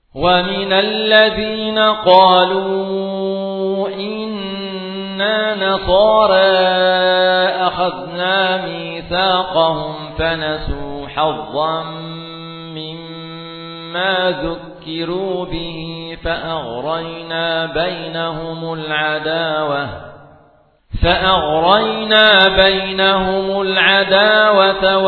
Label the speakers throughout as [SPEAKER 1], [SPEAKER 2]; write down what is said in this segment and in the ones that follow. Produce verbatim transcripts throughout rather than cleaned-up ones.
[SPEAKER 1] ومن الذين قالوا إنا نصارى أخذنا ميثاقهم فنسوا حظا مما ذكروا به فأغرينا بينهم العداوة فأغرينا بينهم العداوة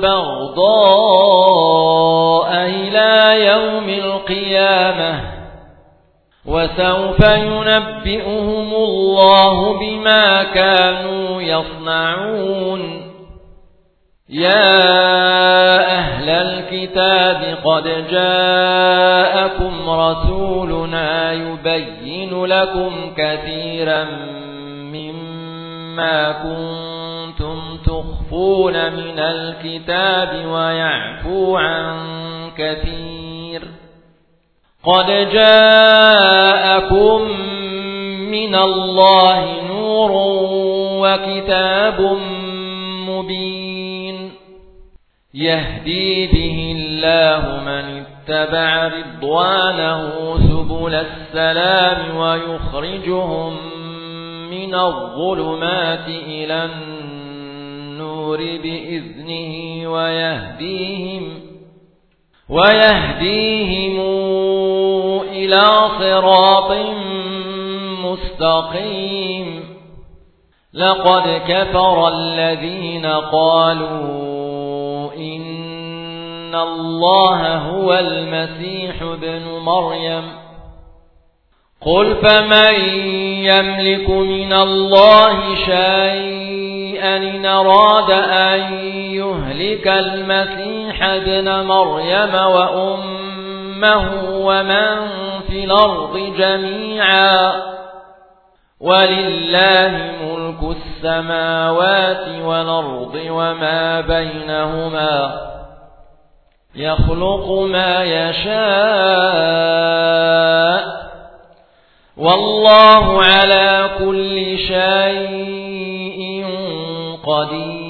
[SPEAKER 1] والبغضاء إلى يوم القيامة وسوف ينبئهم الله بما كانوا يصنعون يا أهل الكتاب قد جاءكم رسولنا يبين لكم كثيرا مما كنتم تخفون من الكتاب ويعفو عن كثير قد جاءكم من الله نور وكتاب مبين يهدي به الله من اتبع رضوانه سبل السلام ويخرجهم من الظلمات إلى النور بإذنه ويهديهم ويهديهم إلى صراط مستقيم لقد كفر الذين قالوا إن الله هو المسيح ابن مريم قل فمن يملك من الله شيئا إن أراد أن يهلك المسيح ابن مريم وأمه ومن في الأرض جميعا ولله ملك السماوات والأرض وما بينهما يخلق ما يشاء والله على كل شيء قدير